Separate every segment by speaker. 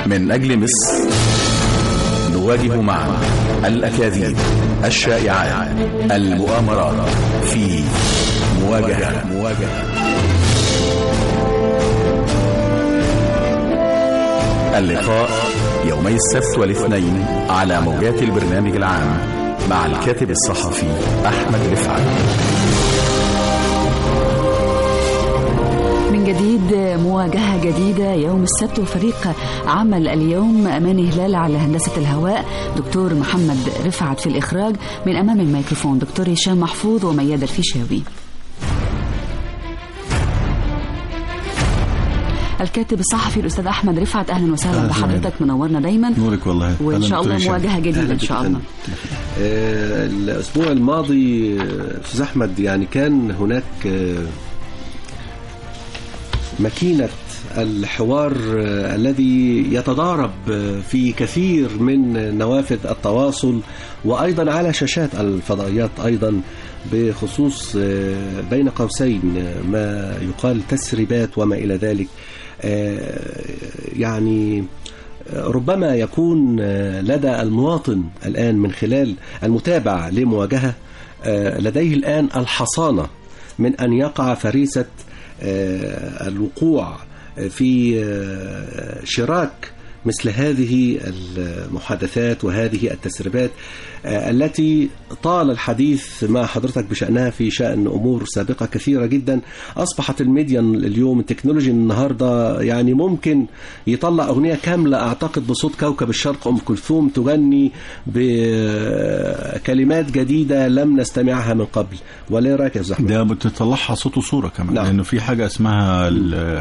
Speaker 1: من أجل مصر نواجه معا الأكاذيب، الشائعات، المؤامرات في مواجهة. اللقاء يومي السبت والاثنين على موجات البرنامج العام مع الكاتب الصحفي أحمد رفعت.
Speaker 2: من جديد مواجهة جديدة يوم السبت، وفريق عمل اليوم أماني هلال على هندسة الهواء، دكتور محمد رفعت في الإخراج، من أمام الميكروفون دكتور هشام محفوظ وميادة الفيشاوي. الكاتب الصحفي الأستاذ أحمد رفعت، أهلا وسهلا بحضرتك، منورنا دايما.
Speaker 3: نورك والله،
Speaker 2: وإن شاء الله مواجهة جديدة إن شاء الله.
Speaker 4: الأسبوع الماضي أستاذ أحمد يعني كان هناك ماكينة الحوار الذي يتضارب في كثير من نوافذ التواصل وأيضا على شاشات الفضائيات أيضا، بخصوص بين قوسين ما يقال تسريبات وما إلى ذلك. يعني ربما يكون لدى المواطن الآن من خلال المتابعة لمواجهة لديه الآن الحصانة من أن يقع فريسة الوقوع في شراك مثل هذه المحادثات وهذه التسريبات التي طال الحديث مع حضرتك بشأنها في شأن أمور سابقة كثيرة جدا. أصبحت الميديا اليوم، التكنولوجيا النهاردة يعني ممكن يطلع أغنية كاملة أعتقد بصوت كوكب الشرق أم كلثوم تغني بكلمات جديدة لم نستمعها من قبل. ولا رأيك يا زحمة؟
Speaker 3: ده بتطلعها صوت وصورة كمان.
Speaker 4: نعم.
Speaker 3: لأنه في حاجة اسمها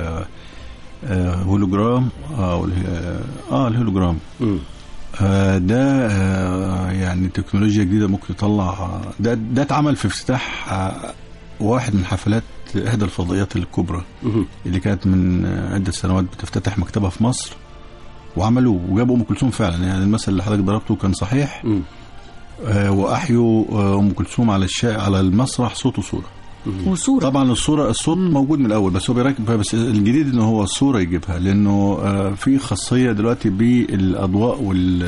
Speaker 3: هولوجرام الهولوجرام ده يعني تكنولوجيا جديدة ممكن تطلع. ده اتعمل في افتتاح واحد من حفلات إحدى الفضائيات الكبرى اللي كانت من عدة سنوات بتفتتح مكتبها في مصر، وعملوا وجابوا أم كلثوم فعلا. يعني المثل اللي حضرتك ضربته كان صحيح. وأحيوا أم كلثوم على المسرح صوت وصورة. طبعا الصوت موجود من الاول، بس هو بيركب. بس الجديد انه هو الصوره يجيبها، لانه في خاصيه دلوقتي بالاضواء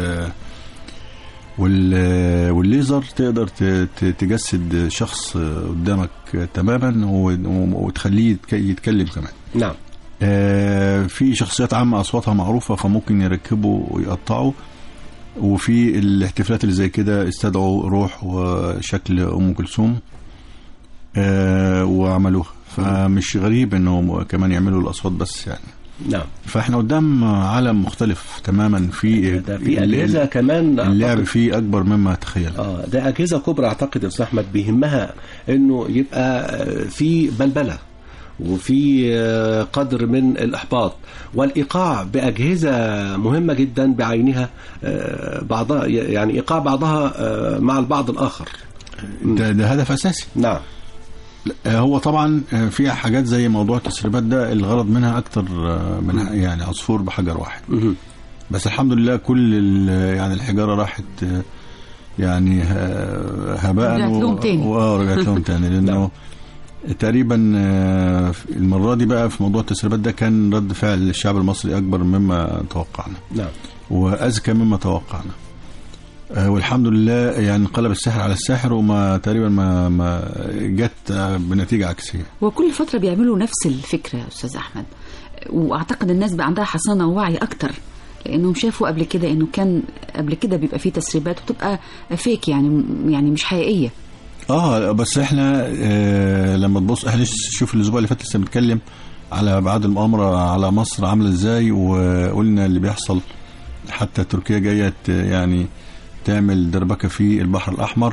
Speaker 3: والليزر تقدر تجسد شخص قدامك تماما وتخليه يتكلم كمان.
Speaker 4: نعم.
Speaker 3: في شخصيات عامه اصواتها معروفه فممكن يركبوا ويقطعوا، وفي الاحتفالات اللي زي كده استدعوا روح وشكل ام كلثوم وعملوها. فمش غريب انه كمان يعملوا الاصوات بس يعني.
Speaker 4: نعم.
Speaker 3: فاحنا قدام عالم مختلف تماما. في
Speaker 4: اجهزه كمان
Speaker 3: اللعب فيه اكبر مما تخيل.
Speaker 4: ده اجهزه كبرى اعتقد يا استاذ احمد بيهمها انه يبقى في بلبله وفي قدر من الإحباط والإيقاع بأجهزة مهمة جدا بعينها، بعضها يعني إيقاع بعضها مع البعض الآخر.
Speaker 3: ده هدف أساسي.
Speaker 4: نعم.
Speaker 3: هو طبعا في حاجات زي موضوع التسريبات ده الغرض منها أكتر من يعني عصفور بحجر واحد. بس الحمد لله كل يعني الحجارة راحت يعني هباء ورجعت لهم تاني لأنه تقريبا المرة دي بقى في موضوع التسريبات ده كان رد فعل الشعب المصري أكبر مما توقعنا.
Speaker 4: نعم.
Speaker 3: وأذكى مما توقعنا. والحمد لله يعني انقلب السحر على الساحر، وما تقريبا ما جت بنتيجة عكسية.
Speaker 2: وكل فترة بيعملوا نفس الفكرة أستاذ أحمد، وأعتقد الناس بقى عندها حصانة ووعي أكتر، لأنهم شافوا قبل كده إنه كان قبل كده بيبقى فيه تسريبات وتبقى فيك يعني مش حقيقية.
Speaker 3: بس احنا لما تبص احنا شوف الأسبوع اللي فات لسه بنتكلم على أبعاد المؤامرة على مصر عاملة ازاي، وقلنا اللي بيحصل. حتى تركيا جاية يعني تعمل دربكة في البحر الأحمر،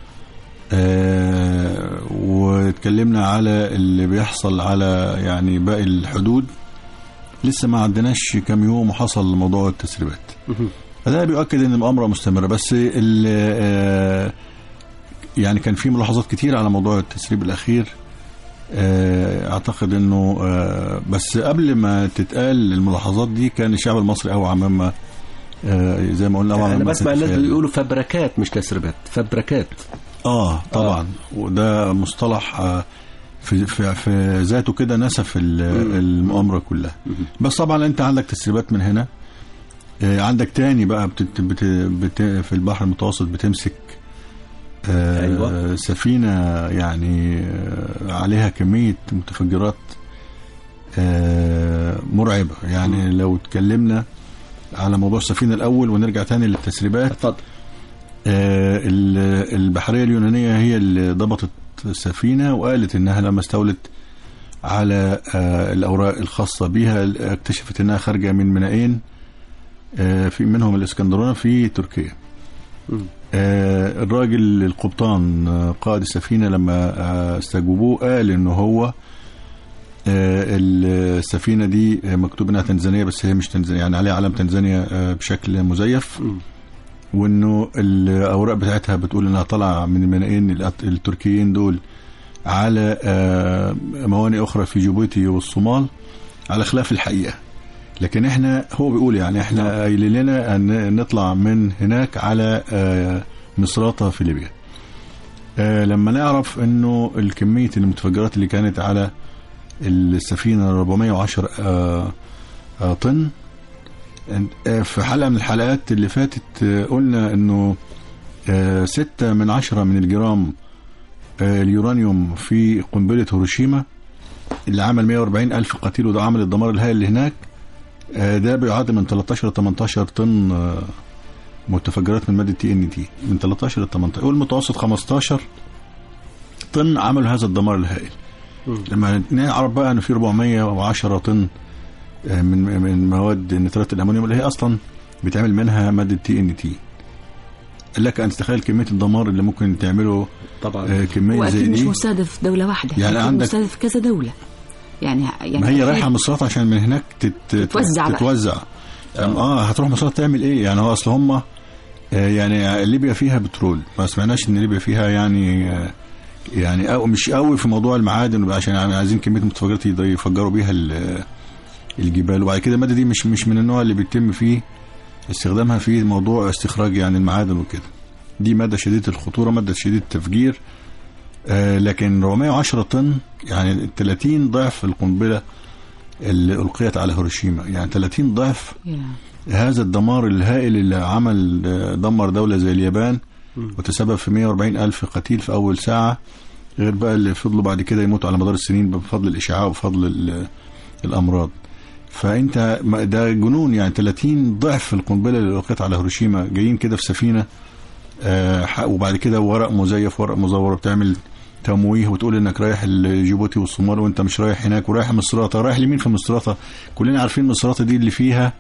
Speaker 3: واتكلمنا على اللي بيحصل على يعني باقي الحدود. لسه ما عندناش كام يوم وحصل موضوع التسريبات. فده بيؤكد ان المؤامرة مستمرة. بس يعني كان في ملاحظات كتير على موضوع التسريب الأخير. اعتقد انه بس قبل ما تتقال الملاحظات دي كان الشعب المصري اوعى مما زي ما قلنا.
Speaker 4: انا بسمع الناس بيقولوا فبركات مش تسريبات، فبركات.
Speaker 3: طبعا. وده مصطلح في ذاته كده نسف المؤامرة كلها. بس طبعا انت عندك تسريبات من هنا عندك تاني بقى في البحر المتوسط بتمسك
Speaker 4: أيوة.
Speaker 3: سفينة يعني عليها كمية متفجرات مرعبة. يعني لو اتكلمنا على موضوع السفينة الأول ونرجع تاني للتسريبات.
Speaker 4: اتفضل.
Speaker 3: البحرية اليونانية هي اللي ضبطت السفينة وقالت إنها لما استولت على الأوراق الخاصة بها اكتشفت إنها خارجة من مينائين في منهم الإسكندرونة في تركيا. الراجل القبطان قائد السفينة لما استجوبوه قال إنه هو السفينة دي مكتوب إنها تنزانية بس هي مش تنزانية، يعني عليها علم تنزانيا بشكل مزيف، وإنه الأوراق بتاعتها بتقول إنها طالعة من المينائين التركيين دول على موانئ أخرى في جيبوتي والصومال على خلاف الحقيقة. لكن احنا هو بيقول يعني احنا قايل لنا ان نطلع من هناك على مصراتة في ليبيا. لما نعرف انه الكمية المتفجرات اللي كانت على السفينة 410 طن. في حلقة من الحلقات اللي فاتت قلنا انه 6/10 من الجرام اليورانيوم في قنبلة هيروشيما اللي عمل 140,000 قتيل، وده عمل الدمار الهائل اللي هناك. ده بيعادل من 13 ل 18 طن متفجرات من مادة TNT، من 13 ل 18، والمتوسط 15 طن عملوا هذا الدمار الهائل. لما نعرف بقى ان في 410 طن من مواد نترات الامونيوم اللي هي اصلا بيتعمل منها مادة TNT، لك ان تتخيل كمية الدمار اللي ممكن تعمله.
Speaker 4: طبعا
Speaker 3: كمية زي دي
Speaker 2: مش مستهدف دولة واحدة،
Speaker 3: يعني عندك
Speaker 2: مستهدف كذا دولة. يعني
Speaker 3: ما هي رايحة مصرات عشان من هناك تتوزع. هتروح مصرات تعمل ايه؟ يعني هو اصل هم يعني ليبيا فيها بترول، ما سمعناش ان ليبيا فيها يعني أو مش قوي في موضوع المعادن، عشان عايزين كمية متفجرات يفجروا بيها الجبال. وبعد كده المادة دي مش من النوع اللي بيتم فيه استخدامها في موضوع استخراج يعني المعادن وكده. دي مادة شديدة الخطورة، مادة شديدة التفجير. لكن 410 طن يعني 30 ضعف القنبلة اللي ألقيت على هيروشيما، يعني 30 ضعف هذا الدمار الهائل اللي عمل دمر دولة زي اليابان وتسبب في 140,000 قتيل في أول ساعة، غير بقى اللي فضلوا بعد كده يموتوا على مدار السنين بفضل الإشعاع وبفضل الأمراض. فأنت ده جنون، يعني 30 ضعف القنبلة اللي ألقيت على هيروشيما جايين كده في سفينة، وبعد كده ورق مزيف ورق مزور، بتعمل تمويه وتقول انك رايح لجيبوتي والصومال وانت مش رايح هناك، ورايح مصراتة. رايح لمين في مصراتة؟ كلنا عارفين مصراتة دي اللي فيها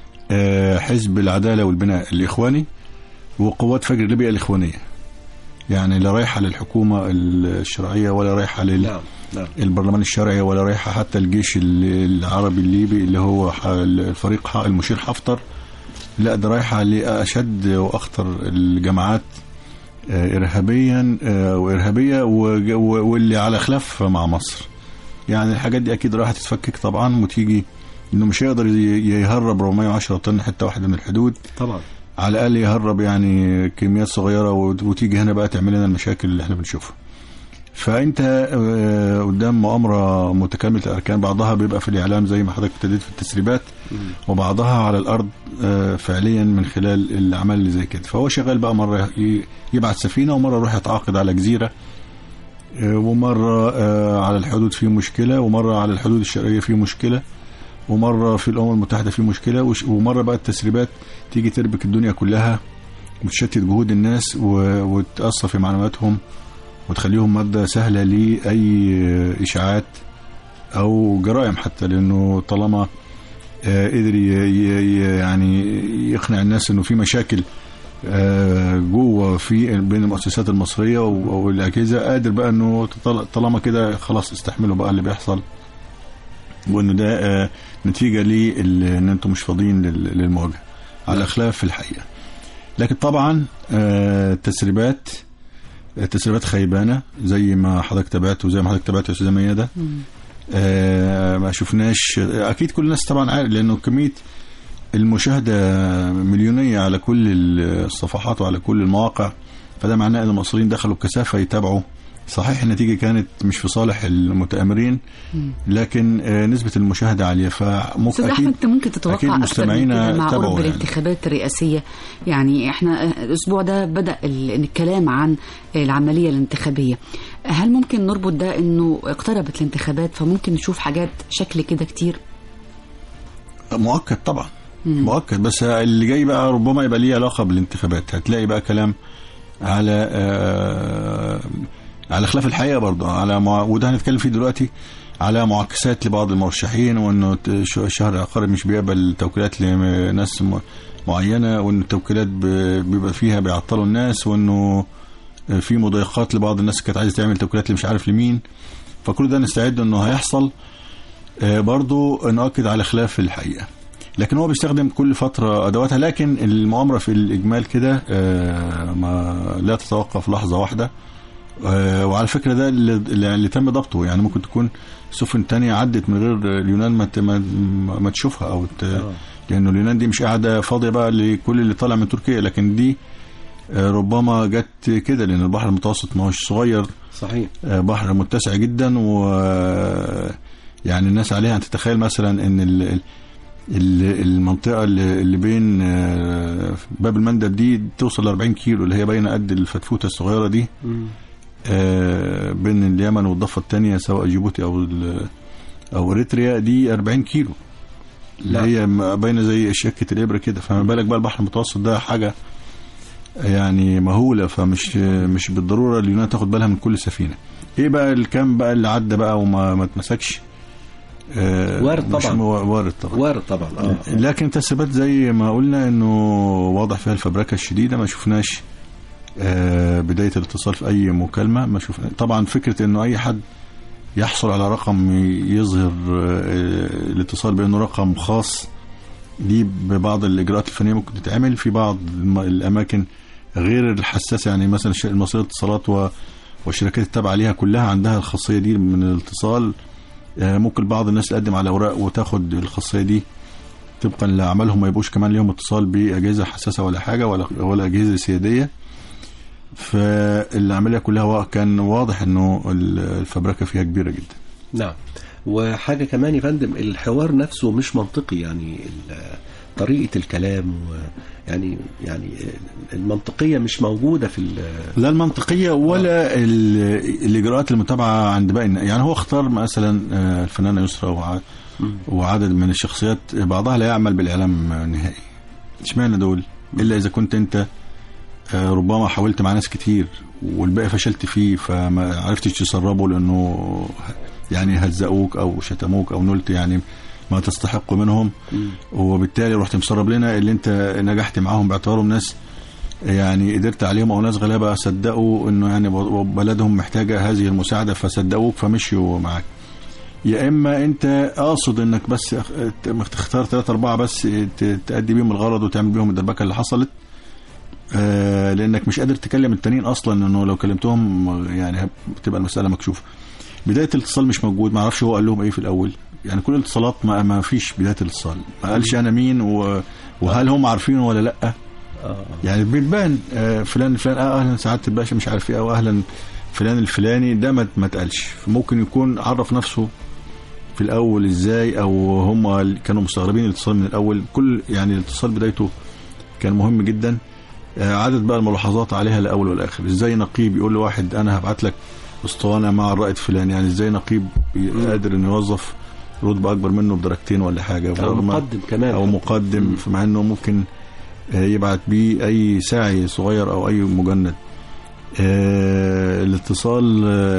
Speaker 3: حزب العدالة والبناء الإخواني وقوات فجر ليبيا الإخوانية، يعني لا رايحة للحكومة الشرعية ولا رايحة للبرلمان الشرعي ولا رايحة حتى الجيش العربي الليبي اللي هو الفريق المشير حفتر. لا، ده رايحة لأشد وأخطر الجماعات إرهابيا وإرهابية واللي على خلاف مع مصر. يعني الحاجات دي أكيد راح تتفكك طبعا، وتيجي إنه مش هيقدر يهرب 410 طن حتى واحدة من الحدود
Speaker 4: طبعا،
Speaker 3: على الأقل يهرب يعني كميات صغيرة، وتيجي هنا بقى تعمل لنا المشاكل اللي احنا بنشوفها. فأنت قدام مؤامرة متكاملة الأركان، بعضها بيبقى في الإعلام زي ما حضرتك ابتديت في التسريبات، وبعضها على الأرض فعليا من خلال الأعمال اللي زي كده. فهو شغال بقى مرة يبعث سفينة، ومرة يروح يتعاقد على جزيرة، ومرة على الحدود فيه مشكلة، ومرة على الحدود الشرقية فيه مشكلة، ومرة في الأمم المتحدة فيه مشكلة، ومرة بقى التسريبات تيجي تربك الدنيا كلها وتشتت جهود الناس وتأثر في معلوماتهم وتخليهم مادة سهلة لأي إشاعات أو جرائم حتى، لأنه طالما قدر يعني يقنع الناس إنه في مشاكل جوه بين المؤسسات المصرية والأجهزة، قادر بقى إنه طالما كده خلاص استحملوا بقى اللي بيحصل، وإنه ده نتيجة لإن أنتم مش فاضيين للمواجهة على خلاف الحقيقة. لكن طبعا التسريبات خيبانة زي ما حضرتك تابعت وزي ما حضرتك تابعت يا أستاذة ميادة. ما شفناش، أكيد كل الناس طبعا عارف، لأنه كمية المشاهدة مليونية على كل الصفحات وعلى كل المواقع، فده معناه أن المصريين دخلوا بكثافة يتابعوا صحيح النتيجة كانت مش في صالح المتآمرين، لكن نسبة المشاهدة عالية.
Speaker 2: أستاذ أحمد، أنت ممكن تتوقع
Speaker 3: مستمعينا
Speaker 2: مع قرب
Speaker 3: يعني
Speaker 2: الانتخابات الرئاسية؟ يعني احنا الأسبوع ده بدأ الكلام عن العملية الانتخابية، هل ممكن نربط ده أنه اقتربت الانتخابات فممكن نشوف حاجات شكل كده كتير؟
Speaker 3: مؤكد طبعا، مؤكد. بس اللي جاي بقى ربما يبقى ليه علاقة بالانتخابات. هتلاقي بقى كلام على خلاف الحقيقة برضه، وده هنتكلم فيه دلوقتي، على معاكسات لبعض المرشحين، وانه الشهر العقاري مش بيقبل توكيلات لناس معينة، وان التوكيلات بيبقى فيها بيعطلوا الناس، وانه في مضايقات لبعض الناس كانت عايزة تعمل توكيلات اللي مش عارف لمين. فكل ده نستعد انه هيحصل. برضه نؤكد على خلاف الحقيقة، لكن هو بيستخدم كل فترة أدواتها. لكن المؤامرة في الإجمال كده ما لا تتوقف لحظة واحدة. وعلى فكرة ده اللي تم ضبطه. يعني ممكن تكون سفن تانية عدت من غير اليونان ما تشوفها، أو لأنه اليونان دي مش قاعدة فاضية بقى لكل اللي طالع من تركيا، لكن دي ربما جت كده لأن البحر المتوسط ما هوش صغير.
Speaker 4: صحيح.
Speaker 3: بحر متسع جدا، و يعني الناس عليها أن تتخيل مثلا أن المنطقة اللي بين باب المندب دي توصل 40 كيلو، اللي هي بين قد الفتفوتة الصغيرة دي، بين اليمن والضفة الثانية سواء جيبوتي أو إريتريا، دي 40 كيلو اللي هي بين زي شكة الإبرة كده. فما بالك بقى البحر المتوسط ده حاجة يعني مهولة. مش بالضرورة اليونان تاخد بالها من كل سفينة. إيه بقى الكام بقى اللي عدى بقى وما اتمسكش؟
Speaker 4: وارد طبعا،
Speaker 3: وارد طبعا. لكن تسبت زي ما قلنا انه واضح فيها الفبركه الشديده. ما شفناش بدايه الاتصال في اي مكالمه. ما شفنا طبعا فكره انه اي حد يحصل على رقم يظهر الاتصال بانه رقم خاص، دي ببعض الاجراءات الفنيه ممكن تتعمل في بعض الاماكن غير الحساسه. يعني مثلا المصرية الاتصالات والشركات التابعه ليها كلها عندها الخاصيه دي من الاتصال. ممكن بعض الناس تقدم على اوراق وتاخد الخاصيه دي طبقا لعملهم، ما يبقوش كمان ليهم اتصال باجهزه حساسه ولا حاجه ولا اجهزه سياديه. فالعمليه كلها كان واضح انه الفبركه فيها كبيره جدا.
Speaker 4: نعم. وحاجه كمان يا فندم، الحوار نفسه مش منطقي. يعني طريقه الكلام يعني المنطقيه مش موجوده في
Speaker 3: لا المنطقيه ولا الاجراءات المتابعه عند باقي. يعني هو اختار مثلا الفنانه يسرا وعدد من الشخصيات بعضها لا يعمل بالاعلام نهائي. اشمعنى دول؟ الا اذا كنت انت ربما حاولت مع ناس كتير والباقي فشلت فيه فما عرفتش تسربه لانه يعني هزقوك او شتموك او نلت يعني ما تستحق منهم، وبالتالي رحت مسرب لنا اللي انت نجحت معاهم باعتبارهم ناس يعني قدرت عليهم، او ناس غلابه صدقوا انه يعني بلدهم محتاجه هذه المساعده فصدقوك فمشيوا معاك. يا اما انت قاصد انك بس تختار 3-4 بس تأدي بيهم الغرض وتعمل بيهم الدبكه اللي حصلت، لانك مش قادر تكلم التانيين اصلا، انه لو كلمتهم يعني بتبقى المساله مكشوفه. بدايه الاتصال مش موجود، ما اعرفش هو قال لهم ايه في الاول. يعني كل الاتصالات ما فيش بدايه الاتصال، ما قالش انا مين وهل هم عارفينه ولا لا. يعني بيبان فلان اهلا سعاده الباشا مش عارف ايه، او اهلا فلان الفلاني، ده ما اتقالش. ممكن يكون عرف نفسه في الاول ازاي، او هم كانوا مستغربين الاتصال من الاول. كل يعني الاتصال بدايته كان مهم جدا. عدد بقى الملاحظات عليها الاول والاخر. ازاي نقيب يقول لواحد انا هبعت لك اسطوانه مع الرائد فلان؟ يعني ازاي نقيب قادر انه يوظف رتبه اكبر منه بدرجتين ولا حاجه،
Speaker 4: او مقدم كمان،
Speaker 3: او مقدم، مع انه ممكن يبعت بيه اي ساعي صغير او اي مجند. الاتصال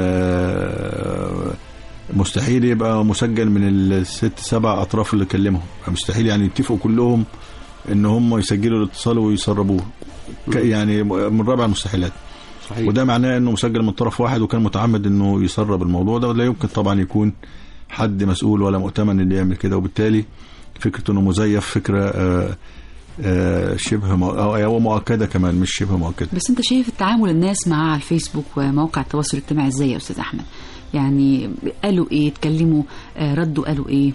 Speaker 3: مستحيل يبقى مسجل من 6-7 اطراف اللي كلمهم، مستحيل يعني يتفقوا كلهم ان هم يسجلوا الاتصال ويسربوه. يعني من رابع المستحيلات. صحيح. وده معناه انه مسجل من طرف واحد وكان متعمد انه يسرب الموضوع ده، ولا يمكن طبعا يكون حد مسؤول ولا مؤتمن اللي يعمل كده. وبالتالي فكرة انه مزيف فكرة شبه او مؤكدة كمان، مش شبه مؤكدة.
Speaker 2: بس انت شايف التعامل الناس مع الفيسبوك ومواقع التواصل الاجتماعي ازاي يا استاذ احمد؟ يعني قالوا ايه؟ اتكلموا ردوا قالوا ايه؟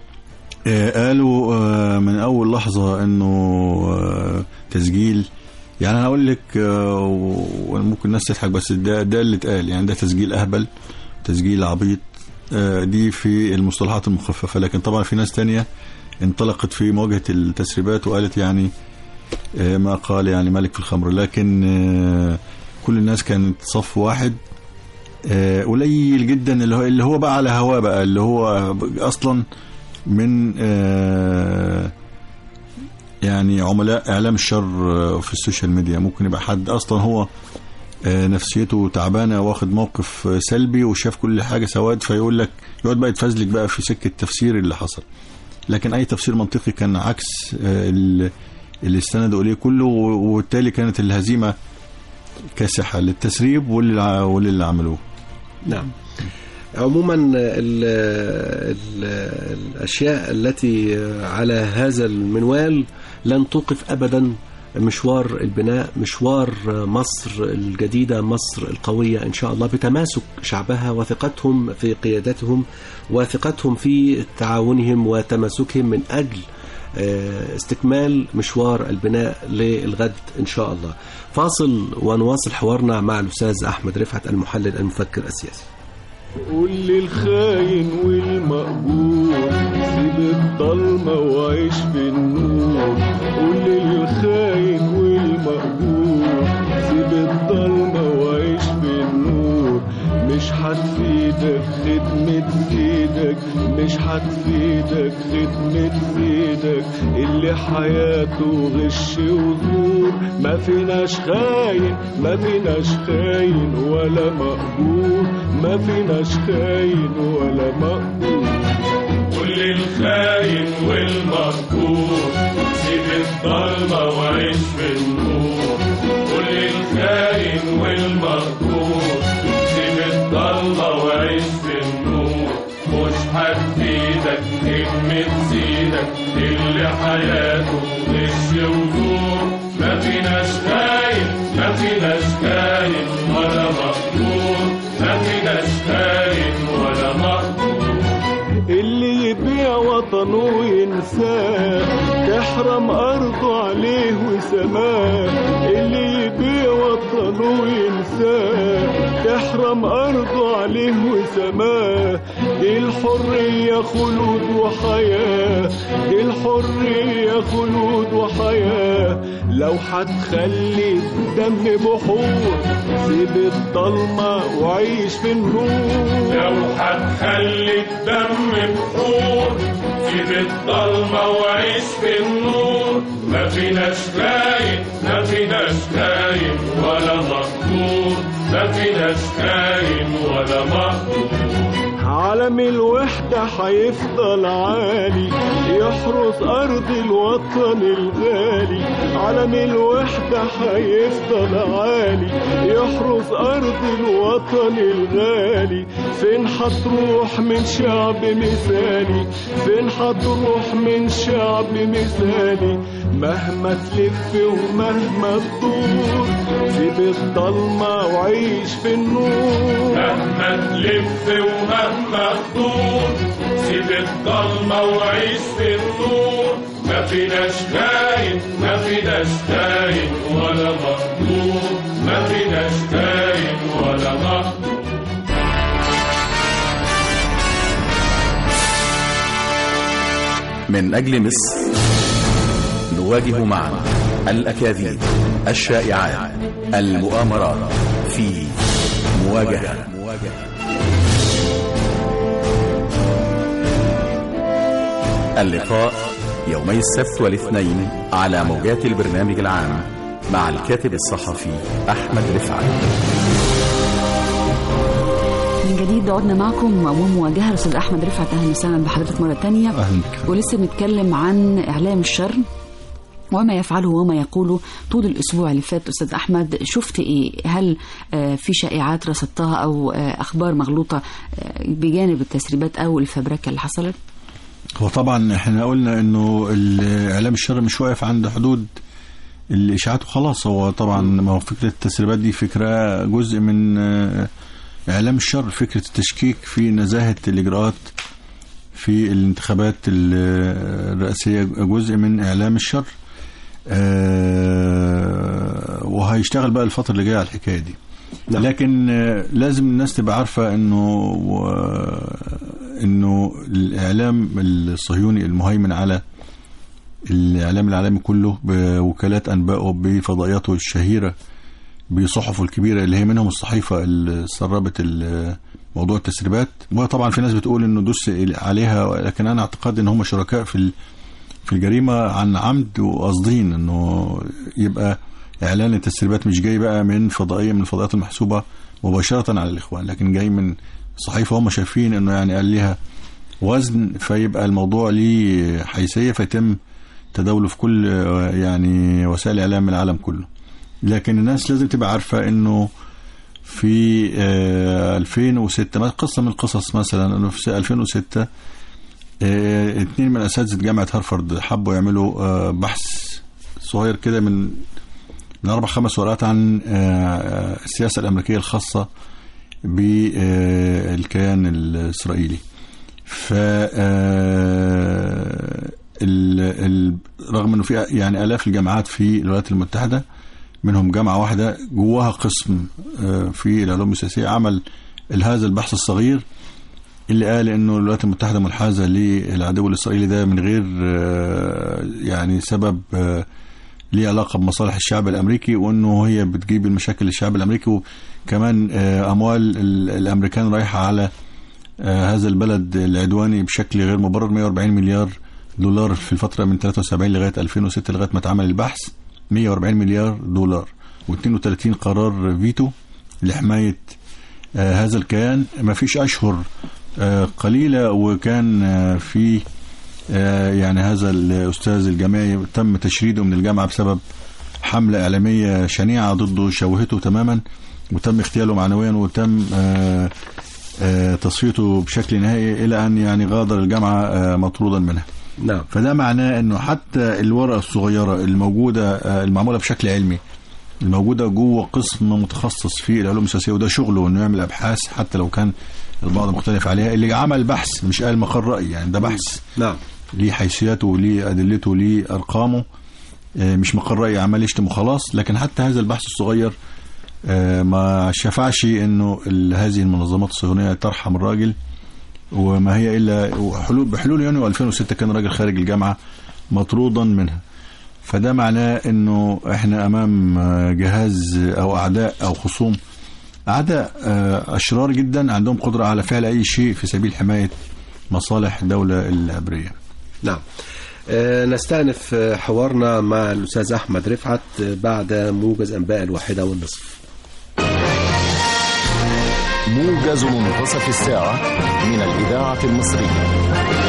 Speaker 3: قالوا من اول لحظة انه تسجيل يعني انا اقول لك وممكن الناس تضحك، بس ده اللي اتقال، يعني ده تسجيل اهبل، تسجيل عبيط، دي في المصطلحات المخففه. لكن طبعا في ناس تانية انطلقت في مواجهه التسريبات وقالت يعني ما قال يعني ملك في الخمر، لكن كل الناس كانت صف واحد. قليل جدا اللي هو بقى على هواه بقى، اللي هو اصلا من يعني عملاء اعلام الشر في السوشيال ميديا. ممكن يبقى حد اصلا هو نفسيته تعبانه واخد موقف سلبي وشاف كل حاجه سواد، فيقول لك يقعد بقى يتفزلك بقى في سكه تفسير اللي حصل. لكن اي تفسير منطقي كان عكس اللي استندوا اليه كله، وبالتالي كانت الهزيمه كاسحه للتسريب واللي عملوه.
Speaker 4: نعم. عموما الأشياء التي على هذا المنوال لن توقف أبدا مشوار البناء، مشوار مصر الجديدة، مصر القوية إن شاء الله، بتماسك شعبها وثقتهم في قيادتهم وثقتهم في تعاونهم وتماسكهم من أجل استكمال مشوار البناء للغد إن شاء الله. فاصل ونواصل حوارنا مع الأستاذ أحمد رفعت المحلل المفكر السياسي.
Speaker 5: قول لي الخاين والمأجور سيب الضلمة وعيش في النور. قول لي الخاين والمأجور سيب الضلمة وعيش في النور. مش هتفيدك خدمة سيدك، مش هتفيدك خدمة سيدك اللي حياته غش وزور. ما فيناش خاين، ما فيناش خاين ولا مأجور، ما فيناش خاين ولا مأجور.
Speaker 6: كل الخاين والمأجور سيب الضلمة وعيش في النور. كل الخاين والمأجور سيب الضلمة وعيش في النور. مش هتفيدك خدمة سيدك اللي حياته غش وزور. ما فيناش خاين، ما فيناش خاين ولا مأجور، ما فيناش خاين ولا مأجور.
Speaker 5: اللي يبيع وطنه وينساه تحرم أرضه عليه وسماه. اللي يبيع وطنه وينساه تحرم أرضه عليه وسماه. دي الحرية خلود وحياة، دي الحرية خلود وحياة. لو هتخلي الدم بحور سيب الضلمة وعيش في النور.
Speaker 6: لو هتخلي الدم بحور سيب الضلمة وعيش في النور. ما فيناش خاين، ما فيناش خاين ولا مقدور، ما فيناش خاين ولا مقدور.
Speaker 5: علم الوحدة هيفضل عالي يحرس أرض الوطن الغالي. علم الوحدة هيفضل عالي يحرس أرض الوطن الغالي. فين هتروح من شعب مثالي، فين هتروح من شعب مثالي. مهما تلف ومهما تدور سيب الضلمة وعيش في النور.
Speaker 6: مهما تلف ومهما تدور سيب الضلمة وعيش في النور. ما فيناش خاين، ما فيناش خاين ولا مقدور، ما فيناش خاين ولا مقدور.
Speaker 1: من أجل مصر نواجه معا الأكاذيب، الشائعات، المؤامرات في مواجهة. اللقاء يومي السبت والاثنين على موجات البرنامج العام مع الكاتب الصحفي أحمد رفعت.
Speaker 2: من جديد عدنا معكم ومواجهة الأستاذ أحمد رفعت. أهلا وسهلا بحضرتك مرة تانية. ولسه بنتكلم عن إعلام الشر وما يفعله وما يقوله طول الأسبوع اللي فات. أستاذ أحمد شفت إيه؟ هل في شائعات رصدتها أو أخبار مغلوطة بجانب التسريبات أو الفبركة اللي حصلت؟
Speaker 3: هو طبعا احنا قلنا انه الاعلام الشر مش واقف عند حدود الاشاعات وخلاص. هو طبعا ما هو فكره التسريبات دي فكره جزء من اعلام الشر، فكره التشكيك في نزاهه الاجراءات في الانتخابات الرئاسيه جزء من اعلام الشر. وهيشتغل بقى الفترة اللي جاية على الحكاية دي. لكن لازم الناس تبقى عارفة انه الاعلام الصهيوني المهيمن على الاعلام العالمي كله بوكالات انبائه بفضائياته الشهيرة بصحفه الكبيرة اللي هي منهم الصحيفة اللي سربت موضوع التسريبات. وطبعا في ناس بتقول انه دس عليها، لكن انا اعتقد ان هم شركاء في الجريمة عن عمد وقاصدين انه يبقى اعلان التسريبات مش جاي بقى من فضائية من الفضائيات المحسوبة مباشرة على الاخوان، لكن جاي من صحيفة هم شايفين انه يعني قال لها وزن، فيبقى الموضوع ليه حيثية فيتم تداوله في كل يعني وسائل الاعلام العالم كله. لكن الناس لازم تبقى عارفة انه في 2006 قصة من القصص مثلا انه في 2006 2 من اساتذة جامعة هارفارد حبوا يعملوا بحث صغير كده من 4-5 ورقات عن السياسة الأمريكية الخاصة بالكيان الإسرائيلي. رغم أنه في يعني آلاف الجامعات في الولايات المتحدة، منهم جامعة واحدة جواها قسم في العلوم السياسية عمل هذا البحث الصغير اللي قال أنه الولايات المتحدة منحازة للعدو الإسرائيلي ده من غير يعني سبب ليه علاقة بمصالح الشعب الأمريكي، وأنه هي بتجيب المشاكل للشعب الأمريكي، وكمان أموال الأمريكان رايحة على هذا البلد العدواني بشكل غير مبرر. 140 مليار دولار في الفترة من 73 لغاية 2006 لغاية ما اتعمل البحث، 140 مليار دولار و32 قرار فيتو لحماية هذا الكيان. ما فيش أشهر قليلة وكان في يعني هذا الأستاذ الجامعي تم تشريده من الجامعة بسبب حملة إعلامية شنيعة ضده شوهته تماما، وتم اغتياله معنويا، وتم تصفيته بشكل نهائي إلى أن يعني غادر الجامعة مطرودا منها.
Speaker 4: نعم.
Speaker 3: فده معناه أنه حتى الورقة الصغيرة الموجودة المعمولة بشكل علمي الموجودة جوه قسم متخصص في العلوم السياسية، وده شغله أنه يعمل أبحاث حتى لو كان البعض مختلف عليها، اللي عمل بحث مش قال مقر رأي، يعني ده بحث.
Speaker 4: نعم.
Speaker 3: ليه حيثياته وليه أدلته وليه أرقامه، مش مقر رأي عمال يشتم وخلاص. لكن حتى هذا البحث الصغير ما شفعش انه هذه المنظمات الصهيونية ترحم الراجل، وما هي الا بحلول يونيو 2006 كان راجل خارج الجامعة مطرودا منها. فده معناه انه احنا امام جهاز او اعداء او خصوم، اعداء اشرار جدا عندهم قدرة على فعل اي شيء في سبيل حماية مصالح الدولة العبرية.
Speaker 4: نعم. نستأنف حوارنا مع الأستاذ أحمد رفعت بعد موجز أنباء 1:30.
Speaker 1: موجز منتصف الساعة من الإذاعة المصرية.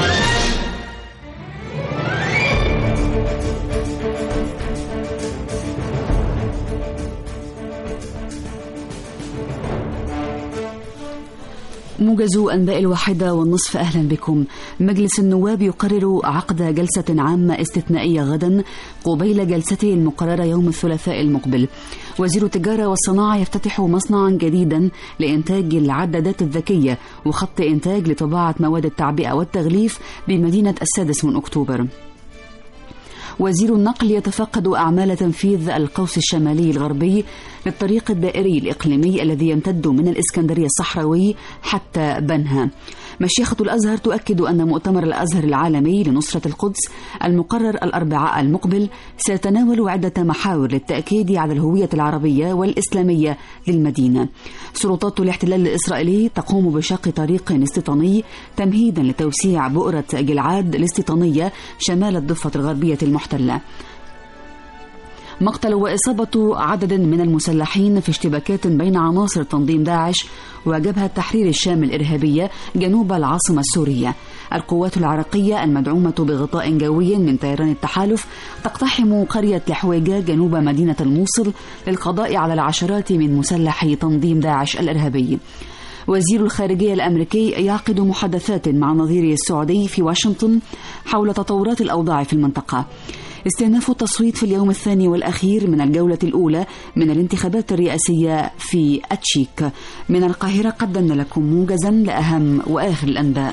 Speaker 2: موجز أنباء 1:30. أهلا بكم. مجلس النواب يقرر عقد جلسة عامة استثنائية غدا قبيل جلسته المقررة يوم الثلاثاء المقبل. وزير التجارة والصناعة يفتتح مصنعا جديدا لإنتاج العدادات الذكية وخط إنتاج لطباعة مواد التعبئة والتغليف بمدينة 6 أكتوبر. وزير النقل يتفقد أعمال تنفيذ القوس الشمالي الغربي للطريق الدائري الإقليمي الذي يمتد من الإسكندرية الصحراوي حتى بنها. مشيخة الأزهر تؤكد أن مؤتمر الأزهر العالمي لنصرة القدس المقرر الأربعاء المقبل سيتناول عدة محاور للتأكيد على الهوية العربية والإسلامية للمدينة. سلطات الاحتلال الإسرائيلي تقوم بشق طريق استيطاني تمهيدا لتوسيع بؤرة جلعاد الاستيطانية شمال الضفة الغربية المحتلة. مقتل وإصابة عدد من المسلحين في اشتباكات بين عناصر تنظيم داعش وجبهة تحرير الشام الإرهابية جنوب العاصمة السورية. القوات العراقية المدعومة بغطاء جوي من طيران التحالف تقتحم قرية الحويجة جنوب مدينة الموصل للقضاء على العشرات من مسلحي تنظيم داعش الإرهابي. وزير الخارجية الأمريكي يعقد محادثات مع نظيره السعودي في واشنطن حول تطورات الأوضاع في المنطقة. استئناف التصويت في اليوم الثاني والأخير من الجولة الأولى من الانتخابات الرئاسية في أتشيك. من القاهرة قدمنا لكم موجزا لأهم وآخر الأنباء.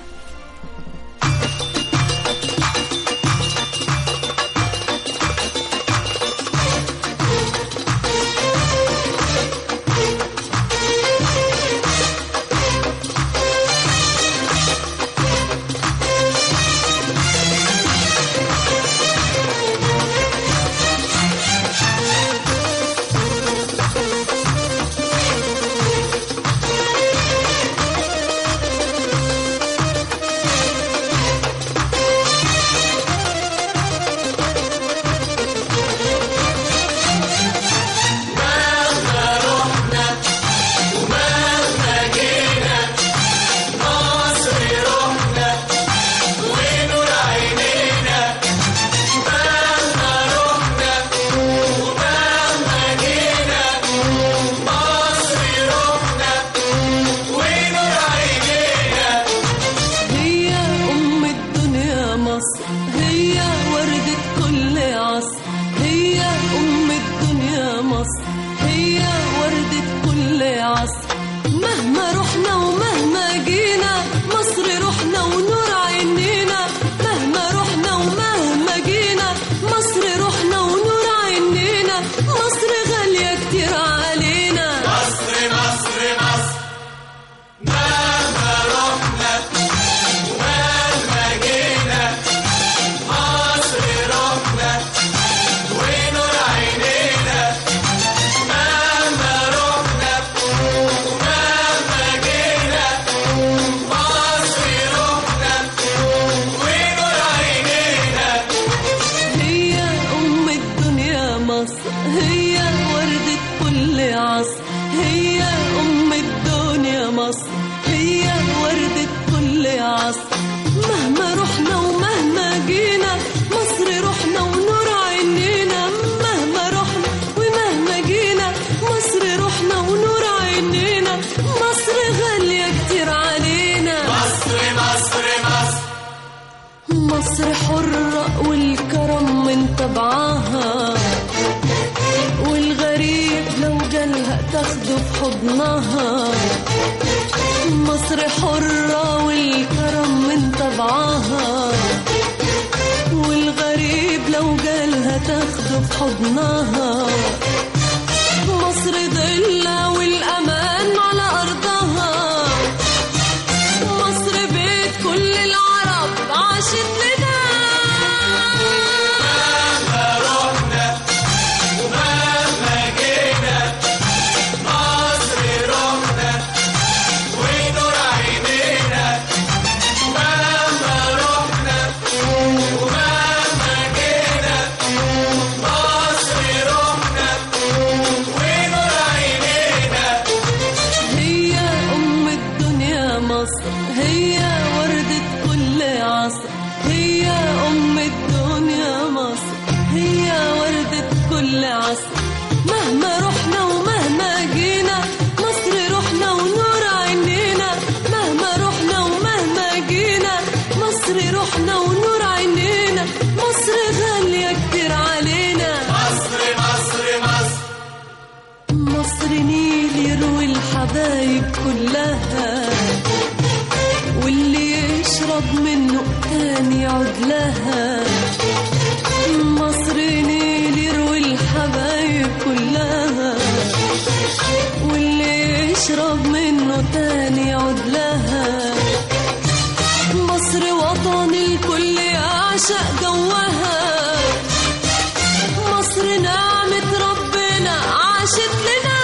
Speaker 7: مصر حرة والكرم من طبعها، والغريب لو جالها تاخده في حضنها. مصر حرة والكرم من طبعها، والغريب لو جالها تاخده في حضنها. مصر ضلة والأمان على أرضها، مصر بيت كل العرب عاشت لنا. مهما رحنا ومهما جينا مصر رحنا ونور عينينا. مهما رحنا ومهما جينا مصر رحنا ونور عينينا. هي أم الدنيا مصر، هي وردة كل عصر. هي أم الدنيا مصر، هي وردة كل عصر. مهما رحنا ومهما جينا مصر رحنا ونور عينينا. مهما رحنا ومهما جينا مصر رحنا ونور عينينا. مصر غالية كتير علينا. مصر مصر مصر مصر نيل يروي الحبايب كلها، واللي يشرب منه تاني يعود لها. مصر نيل يروي الحبايب كلها، واللي يشرب منه تاني يعود لها. مصر وطن الكل يعشق جوها، مصر نعمة ربنا عاشت لنا.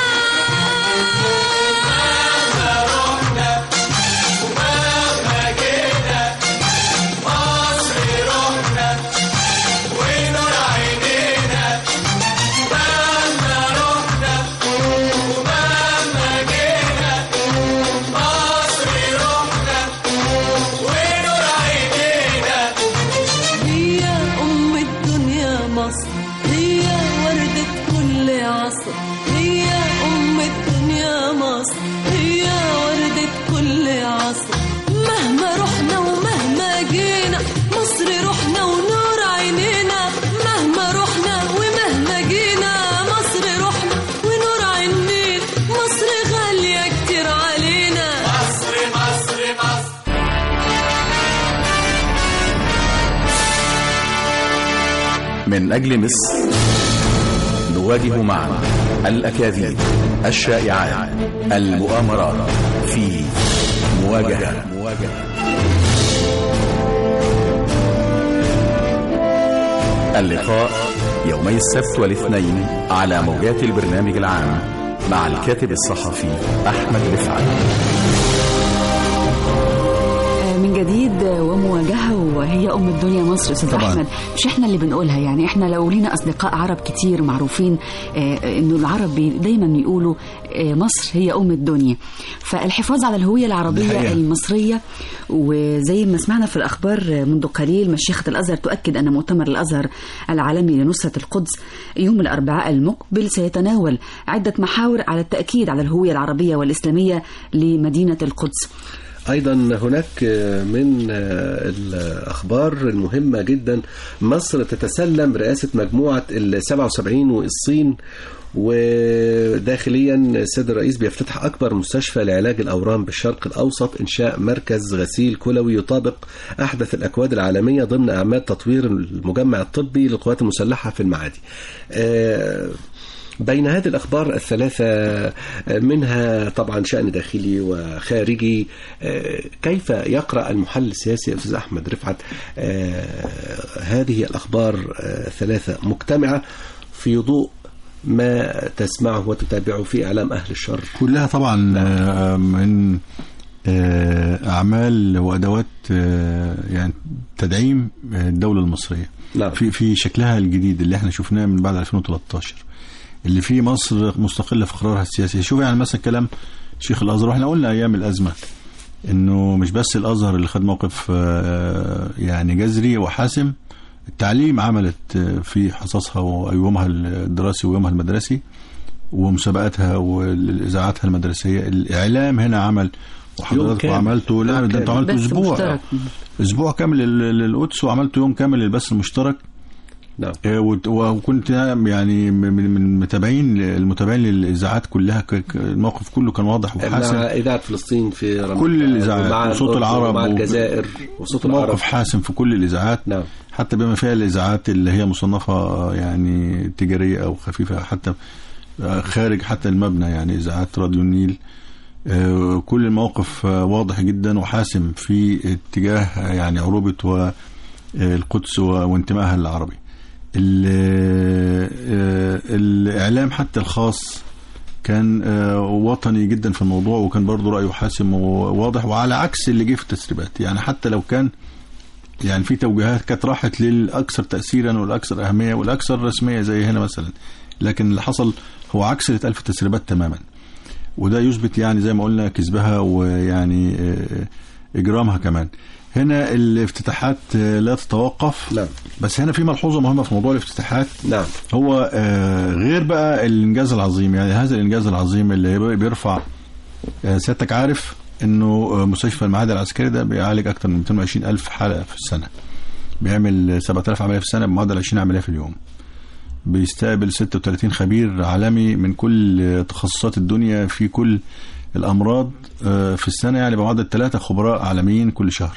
Speaker 7: هي وردة كل عصر، هي أم الدنيا مصر، هي وردة كل عصر. مهما رحنا ومهما جينا مصر رحنا ونور عينينا. مهما رحنا ومهما جينا مصر رحنا ونور عينينا. مصر غالية كتير علينا. مصر مصر مصر
Speaker 1: من أجل مصر نواجه معا الأكاذيب، الشائعات، المؤامرات في مواجهة. اللقاء يومي السبت والاثنين على موجات البرنامج العام مع الكاتب الصحفي أحمد رفعت.
Speaker 2: من جديد ومواجهة، وهي أم الدنيا مصر. أستاذ أحمد، مش إحنا اللي بنقولها، يعني إحنا لو لينا أصدقاء عرب كتير معروفين إنه العرب دايما يقولوا مصر هي أم الدنيا. فالحفاظ على الهوية العربية المصرية، وزي ما سمعنا في الأخبار منذ قليل مشيخة الأزهر تؤكد أن مؤتمر الأزهر العالمي لنصرة القدس يوم الأربعاء المقبل سيتناول عدة محاور على التأكيد على الهوية العربية والإسلامية لمدينة القدس.
Speaker 4: أيضا هناك من الأخبار المهمة جدا، مصر تتسلم رئاسة مجموعة 77 والصين. وداخليا السيد الرئيس بيفتتح أكبر مستشفى لعلاج الأورام بالشرق الأوسط، إنشاء مركز غسيل كلوي يطابق أحدث الأكواد العالمية ضمن أعمال تطوير المجمع الطبي للقوات المسلحة في المعادي. بين هذه الأخبار الثلاثة منها طبعا شأن داخلي وخارجي. كيف يقرأ المحلل السياسي أستاذ أحمد رفعت هذه الأخبار الثلاثة مجتمعة في ضوء ما تسمعه وتتابعه في إعلام أهل الشر؟
Speaker 3: كلها طبعا من أعمال وأدوات يعني تدعيم الدولة المصرية في شكلها الجديد اللي احنا شفناه من بعد 2013، اللي فيه مصر مستقلة في قرارها السياسي. شوف يعني مثلا كلام شيخ الأزهر، واحنا قلنا أيام الأزمة إنه مش بس الأزهر اللي خد موقف يعني جذري وحاسم. التعليم عملت في حصصها ويومها الدراسي ويومها المدرسي ومسابقاتها والإذاعاتها المدرسية. الإعلام هنا عمل، وحضرتك عملته، لا ده انتوا عملتوا أسبوع. اسبوع كامل للقدس، وعملت يوم كامل للبث المشترك.
Speaker 4: نعم.
Speaker 3: وكنت يعني من المتابعين للاذاعات كلها، الموقف كله كان واضح وحاسم
Speaker 4: مع اذاعه فلسطين في رمضان،
Speaker 3: كل الاذاعات، وصوت العرب
Speaker 4: ومع الجزائر وصوت العرب،
Speaker 3: موقف حاسم في كل الاذاعات.
Speaker 4: نعم.
Speaker 3: حتى بما فيها الاذاعات اللي هي مصنفه يعني تجاريه او خفيفه، حتى خارج حتى المبنى، يعني اذاعات راديو النيل. كل الموقف واضح جدا وحاسم في اتجاه يعني عروبة والقدس وانتمائها للعربي. الإعلام حتى الخاص كان وطني جدا في الموضوع، وكان برضو رأيه حاسم وواضح، وعلى عكس اللي جه في التسريبات. يعني حتى لو كان يعني في توجيهات كانت راحت للأكثر تأثيرا والأكثر أهمية والأكثر رسمية زي هنا مثلا، لكن اللي حصل هو عكس اللي اتقال في التسريبات تماما. وده يثبت يعني زي ما قلنا كذبها ويعني إجرامها كمان. هنا الافتتاحات لا تتوقف.
Speaker 4: نعم.
Speaker 3: بس هنا في ملحوظة مهمة في موضوع الافتتاحات.
Speaker 4: نعم.
Speaker 3: هو غير بقى الإنجاز العظيم، يعني هذا الإنجاز العظيم اللي بيرفع، سيادتك عارف إنه مستشفى المعهد العسكري ده بيعالج أكثر من 220,000 حالة في السنة، بيعمل 7,000 عملية في السنة بمعدل 20 عملية في اليوم، بيستقبل 36 خبير عالمي من كل تخصصات الدنيا في كل الأمراض في السنة، يعني بمعدل 3 خبراء عالميين كل شهر.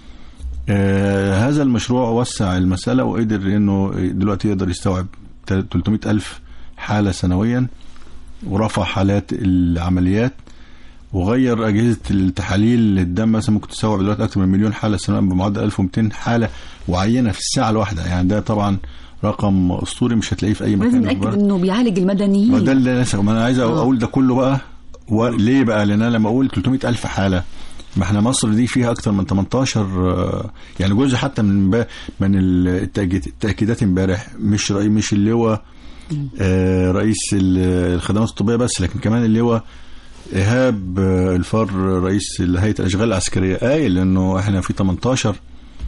Speaker 3: هذا المشروع وسع المسألة وقدر إنه دلوقتي يقدر يستوعب 300,000 حالة سنويا، ورفع حالات العمليات، وغير أجهزة التحاليل للدم مثلا ممكن تستوعب دلوقتي أكثر من 1,000,000 حالة سنويا بمعدل 1200 حالة وعينة في الساعة الواحدة. يعني ده طبعا رقم أسطوري مش هتلاقيه في أي مكان.
Speaker 2: لازم نتأكد إنه بيعالج المدنيين.
Speaker 3: وده اللي أنا عايز أقول ده كله بقى. وليه بقى؟ لأن أنا لما أقول 300,000 حالة، ما احنا مصر دي فيها أكتر من 18 يعني جزء حتى من التأكيدات امبارح، مش اللي هو رئيس الخدمات الطبية بس، لكن كمان اللي هو إيهاب الفار رئيس هيئة الأشغال العسكرية قايل إنه احنا في 18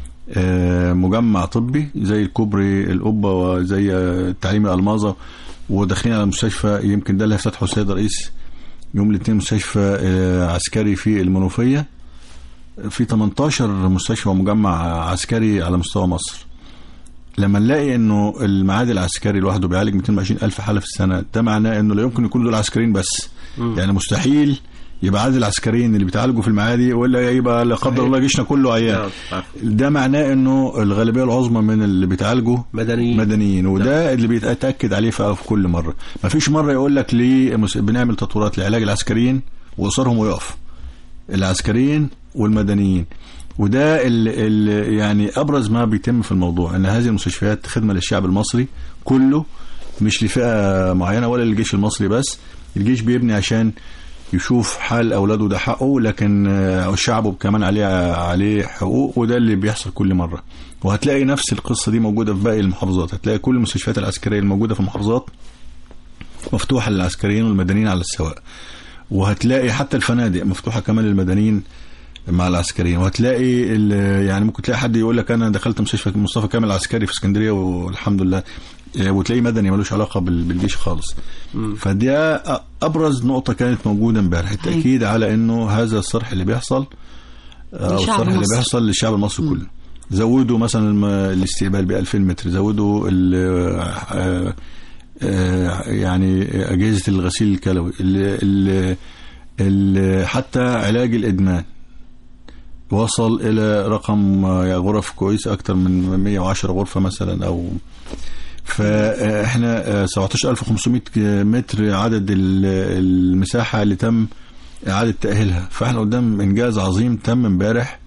Speaker 3: مجمع طبي زي الكوبري القبة وزي التعليم الألماظة، وداخلين على المستشفى يمكن ده اللي هيفتحه السيد الرئيس يوم الاثنين، مستشفى عسكري في المنوفية. في 18 مستشفى ومجمع عسكري على مستوى مصر. لما نلاقي انه المعهد العسكري لوحده بيعالج 220,000 حالة في السنة، ده معناه انه لا يمكن يكون دول عسكريين بس. يعني مستحيل يبقى عدد العسكريين اللي بيتعالجوا في المعادي ولا يبقى لا قدر الله جيشنا كله عيان. ده معناه انه الغالبيه العظمى من اللي بيتعالجوا مدنيين، وده اللي بيتاكد عليه في كل مره. ما فيش مره يقول لك ليه بنعمل تطويرات لعلاج العسكريين وقصارهم ويقف، العسكريين والمدنيين. وده يعني ابرز ما بيتم في الموضوع، ان هذه المستشفيات خدمه للشعب المصري كله، مش لفئه معينه ولا للجيش المصري بس. الجيش بيبني عشان يشوف حال أولاده، ده حقه، لكن الشعب كمان عليه حقوق، وده اللي بيحصل كل مرة. وهتلاقي نفس القصة دي موجودة في باقي المحافظات. هتلاقي كل المستشفيات العسكرية الموجودة في المحافظات مفتوحة للعسكريين والمدنيين على السواء، وهتلاقي حتى الفنادق مفتوحة كمان للمدنيين مع العسكريين. وهتلاقي يعني ممكن تلاقي حد يقول لك أنا دخلت مستشفى مصطفى كامل عسكري في اسكندرية والحمد لله، وتلاقي مدني ملوش علاقة بالجيش خالص. فدي أبرز نقطة كانت موجودة امبارح، التأكيد على أنه هذا الصرح اللي بيحصل أو الصرح اللي بيحصل للشعب المصري كله. زودوا مثلا الاستقبال ب2000 متر، زودوا يعني أجهزة الغسيل الكلوي، حتى علاج الإدمان وصل إلى رقم غرف كويس أكتر من 110 غرفة مثلا. أو فإحنا 17,500 متر عدد المساحة اللي تم إعادة تأهيلها. فإحنا قدام إنجاز عظيم تم امبارح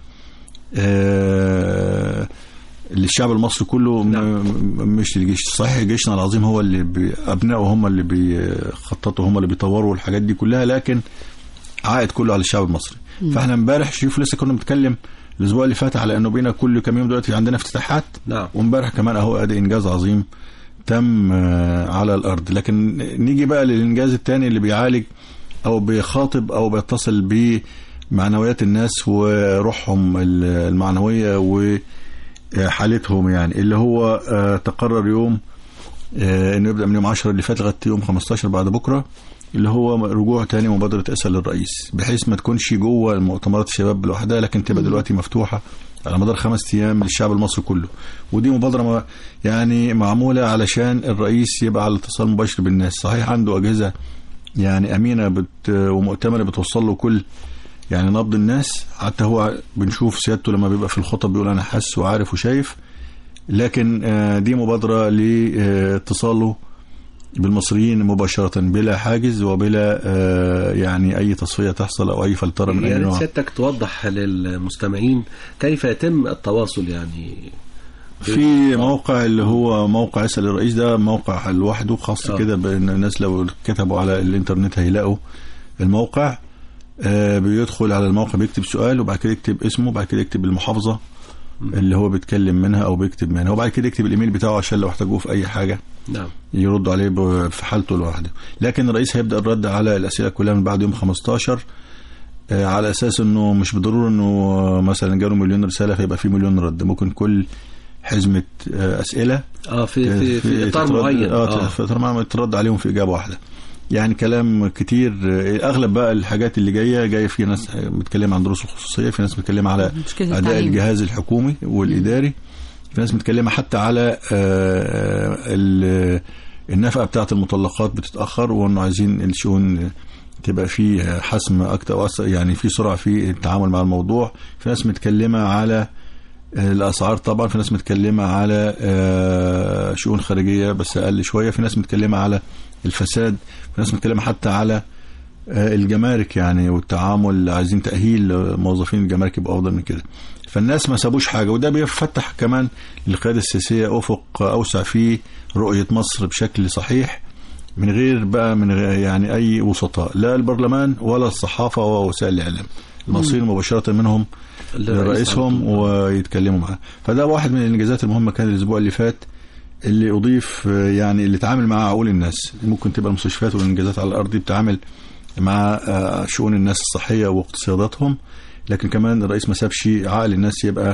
Speaker 3: للشعب المصري كله. مش الجيش صحيح، جيشنا العظيم هو اللي أبنائه هم اللي بيخططوا، هم اللي بيطوروا الحاجات دي كلها، لكن عائد كله على الشعب المصري. فإحنا امبارح شوف لسه كنا بنتكلم الأسبوع اللي فات على أنه بينا كل كم يوم دلوقتي عندنا افتتاحات. وامبارح كمان أهو أدي إنجاز عظيم تم على الأرض. لكن نيجي بقى للإنجاز الثاني اللي بيعالج أو بيخاطب أو بيتصل بمعنويات الناس وروحهم المعنوية وحالتهم، يعني اللي هو تقرر يوم إنه يبدأ من يوم 10 اللي فات لغاية يوم 15 بعد بكرة، اللي هو رجوع تاني مبادرة اسأل للرئيس، بحيث ما تكونش جوه المؤتمرات الشباب لوحدها، لكن تبقى دلوقتي مفتوحة على مدار 5 أيام للشعب المصري كله. ودي مبادرة يعني معمولة علشان الرئيس يبقى على اتصال مباشر بالناس. صحيح عنده أجهزة يعني أمينة ومؤتمنة بتوصل له كل يعني نبض الناس، حتى هو بنشوف سيادته لما بيبقى في الخطب بيقول أنا حاسس وعارف وشايف، لكن دي مبادرة لاتصاله بالمصريين مباشرة بلا حاجز وبلا يعني أي تصفية تحصل أو أي فلترة من أي نوع.
Speaker 4: سيادتك توضح للمستمعين كيف يتم التواصل يعني
Speaker 3: في موقع اللي هو موقع اسأل الرئيس، ده موقع لوحده خاص كده بأن الناس لو كتبوا على الإنترنت هيلاقوا الموقع. بيدخل على الموقع بيكتب سؤال وبعد كده يكتب اسمه وبعد كده يكتب المحافظة اللي هو بيتكلم منها أو بيكتب منها وبعد كده يكتب الإيميل بتاعه عشان لو احتاجوه في أي حاجة
Speaker 4: نعم
Speaker 3: يردوا عليه في حالته لوحده. لكن الرئيس هيبدأ الرد على الأسئلة كلها من بعد يوم 15 على أساس أنه مش بالضرورة أنه مثلا جاله 1,000,000 رسالة فيبقى فيه 1,000,000 رد. ممكن كل حزمة أسئلة
Speaker 4: في إطار معين
Speaker 3: في إطار معين ترد عليهم في إجابة واحدة. يعني كلام كتير. أغلب بقى الحاجات اللي جاية في ناس بتكلم عن دروس الخصوصية، في ناس بتكلم على أداء الجهاز الحكومي والإداري، في ناس متكلمة حتى على النفقة بتاعة المطلقات بتتأخر وأنه عايزين الشؤون تبقى فيه حسم أكتر يعني في سرعة في التعامل مع الموضوع. في ناس متكلمة على الأسعار طبعا، في ناس متكلمة على شؤون خارجية بس أقل شوية، في ناس متكلمة على الفساد، في ناس متكلمة حتى على الجمارك يعني والتعامل، عايزين تأهيل موظفين الجمارك يبقى أفضل من كده. فالناس ما سابوش حاجة، وده بيفتح كمان للقيادة السياسية أفق أوسع في رؤية مصر بشكل صحيح من غير يعني أي وسطاء، لا البرلمان ولا الصحافة ووسائل الإعلام. المصير مباشرة منهم لرئيسهم ويتكلموا معاه. فده واحد من الإنجازات المهمة كان الأسبوع اللي فات اللي أضيف يعني اللي تعامل مع عقول الناس. ممكن تبقى المستشفيات والإنجازات على الأرض بتعامل مع شؤون الناس الصحية واقتصاداتهم، لكن كمان الرئيس ما سابش عقل الناس يبقى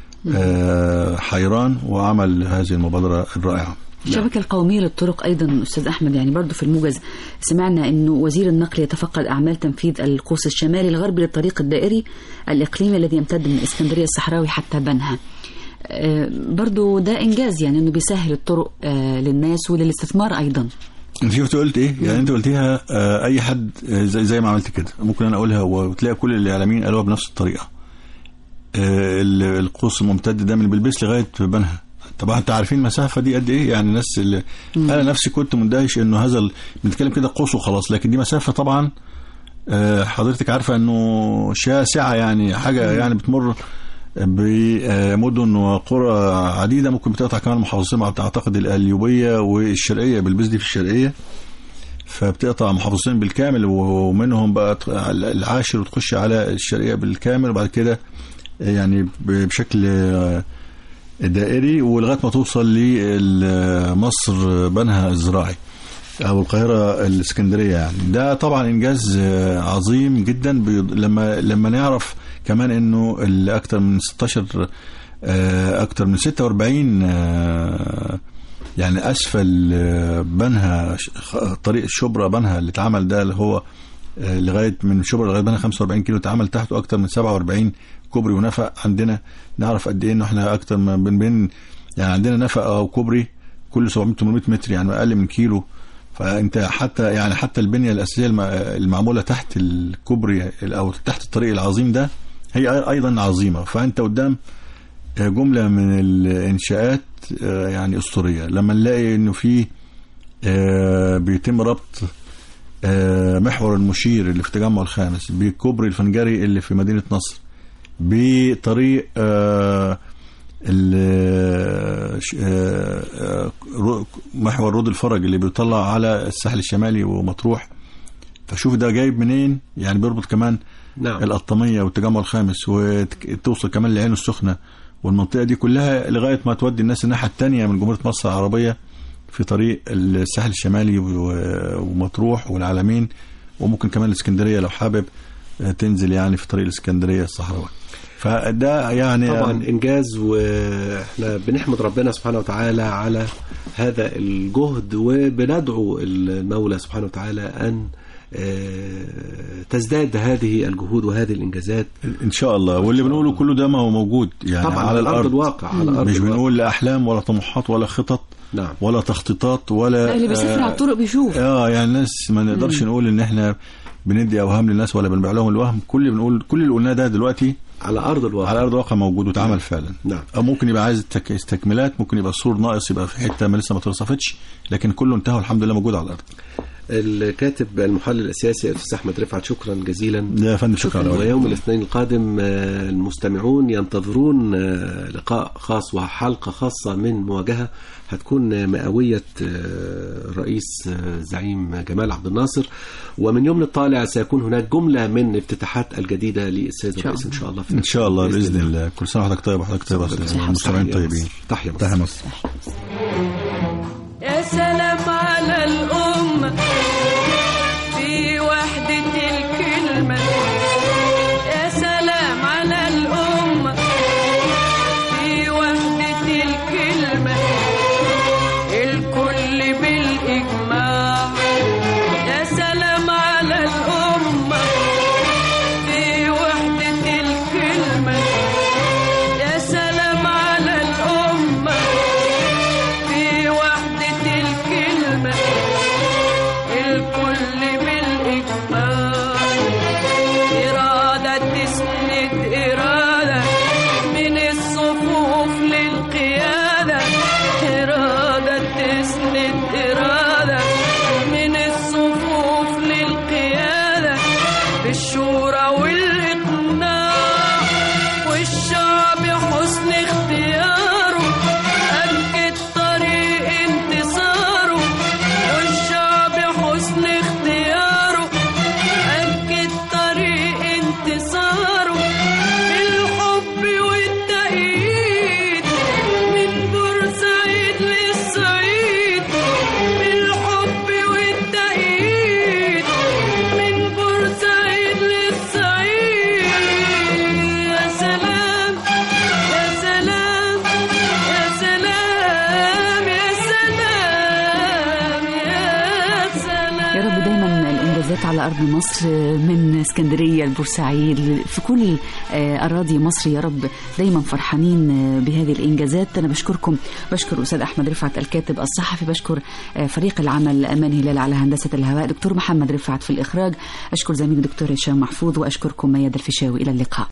Speaker 3: حيران وعمل هذه المبادرة الرائعة.
Speaker 2: الشبكة القومية للطرق أيضا أستاذ أحمد، يعني برضو في الموجز سمعنا أنه وزير النقل يتفقد أعمال تنفيذ القوس الشمالي الغربي للطريق الدائري الإقليمي الذي يمتد من إسكندرية الصحراوي حتى بنها. برضو ده إنجاز يعني أنه بيسهل الطرق للناس وللاستثمار أيضا.
Speaker 3: انت شفت قلت ايه؟ يعني انت قلتيها اي حد زي ما عملت كده ممكن انا اقولها وتلاقي كل الاعلاميين قالوها بنفس الطريقه. القوس الممتد ده من بلبس لغايه بنها. طبعا انت عارفين المسافه دي قد ايه؟ يعني الناس اللي انا نفسي كنت مندهش انه هذا بنتكلم كده قوس وخلاص، لكن دي مسافه طبعا حضرتك عارفه انه شاسعه، يعني حاجه يعني بتمر بمدن وقرى عديدة، ممكن بتقطع كمان محافظتين أعتقد القليوبية والشرقية، بالبس دي في الشرقية، فبتقطع محافظتين بالكامل ومنهم بقى العاشر وتخش على الشرقية بالكامل وبعد كده يعني بشكل دائري ولغاية ما توصل لمصر بنها الزراعي أو القاهرة الإسكندرية. يعني ده طبعا إنجاز عظيم جدا لما نعرف كمان انه اللي اكتر من 46 يعني اسفل بنها طريق شبرا بنها اللي اتعمل ده اللي هو لغايه من شبرا لغايه بنها 45 كيلو، اتعمل تحته اكتر من 47 كوبري ونفق. عندنا نعرف قد ايه انه احنا اكتر من بين يعني عندنا نفق او كوبري كل 700-800 متر، يعني اقل من كيلو. فانت حتى البنيه الاساسيه المعموله تحت الكوبري او تحت الطريق العظيم ده هي ايضا عظيمه. فانت قدام جمله من الانشاءات يعني اسطوريه. لما نلاقي انه في بيتم ربط محور المشير اللي في التجمع الخامس بكوبري الفنجري اللي في مدينه نصر بطريق محور رود الفرج اللي بيطلع على الساحل الشمالي ومطروح، فشوف ده جايب منين. يعني بيربط كمان نعم. القطامية والتجمع الخامس وتوصل كمان لعين السخنة والمنطقة دي كلها لغاية ما تودي الناس الناحية التانية من جمهورية مصر العربية في طريق الساحل الشمالي ومطروح والعلمين، وممكن كمان الإسكندرية لو حابب تنزل يعني في طريق الإسكندرية الصحراوي. فده يعني
Speaker 4: طبعا إنجاز، وإحنا بنحمد ربنا سبحانه وتعالى على هذا الجهد، وبندعو المولى سبحانه وتعالى أن تزداد هذه الجهود وهذه الإنجازات
Speaker 3: إن شاء الله. واللي بنقوله كله ده ما هو موجود يعني
Speaker 4: طبعا
Speaker 3: على الأرض
Speaker 4: الواقع، على أرض
Speaker 3: مش
Speaker 4: الواقع.
Speaker 3: بنقول لا أحلام ولا طموحات ولا خطط،
Speaker 4: نعم،
Speaker 3: ولا تخطيطات ولا
Speaker 2: اللي بيسافر على الطرق بيشوف.
Speaker 3: يعني الناس ما نقدرش نقول إن إحنا بندي أوهام للناس ولا بنبيع لهم الوهم. كل اللي قلناه ده دلوقتي
Speaker 4: على أرض الواقع
Speaker 3: موجود وتعمل فعلا.
Speaker 4: نعم.
Speaker 3: أو ممكن يبقى عايز استكمالات، ممكن يبقى السور ناقص، يبقى في حتة ما لسه ما اتوصفتش، لكن كله انتهى والحمد لله موجود على الأرض.
Speaker 4: الكاتب المحلل السياسي الأستاذ أحمد رفعت، شكرا جزيلا.
Speaker 3: يا فندم شكرا.
Speaker 4: ويوم الاثنين القادم المستمعون ينتظرون لقاء خاص وحلقة خاصة من مواجهة هتكون مئوية الرئيس زعيم جمال عبد الناصر، ومن يوم الطالع سيكون هناك جملة من افتتاحات الجديدة للسيد الرئيس إن شاء الله.
Speaker 3: إن شاء الله بإذن الله. كل سنة وحضرتك طيب وحضرتك طيب، المستمعين طيبين.
Speaker 4: تحية
Speaker 3: مصر.
Speaker 7: يا سلام على الأمة في وحدة الكلمة، يا سلام على الأمة في وحدة الكلمة، الكل بالإجماع. يا سلام على الأمة في وحدة الكلمة، يا سلام على الأمة في وحدة الكلمة، الكل بالإجماع. إرادة تسند إرادة من الصفوف للقيادة، إرادة تسند إرادة من الصفوف للقيادة، بالشورى والإقناع والشعب حسن اختياره، أكد طريق انتصاره، والشعب حسن اختياره، أكد طريق انتصاره، بالحب والتأييد من بورسعيد للصعيد، بالحب والتأييد من بورسعيد للصعيد. يا سلام يا سلام يا سلام يا سلام يا سلام.
Speaker 2: يا رب دايما الإنجازات على أرض مصر، من اسكندرية لبورسعيد في كل أراضي مصر، يا رب دايما فرحانين بهذه الإنجازات. أنا بشكركم، بشكر أستاذ أحمد رفعت الكاتب الصحفي، بشكر فريق العمل أمان هلال على هندسة الهواء، دكتور محمد رفعت في الإخراج، أشكر زميلي دكتور هشام محفوظ، وأشكركم ميادة الفيشاوي. إلى اللقاء.